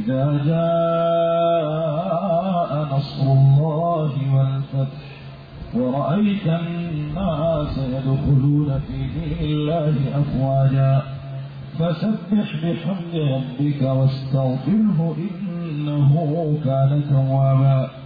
إذا جاء نصر الله والفتح ورأيت الناس يدخلون في دين الله أفواجا فسبح بحمد ربك واستغفره إنه كان توابا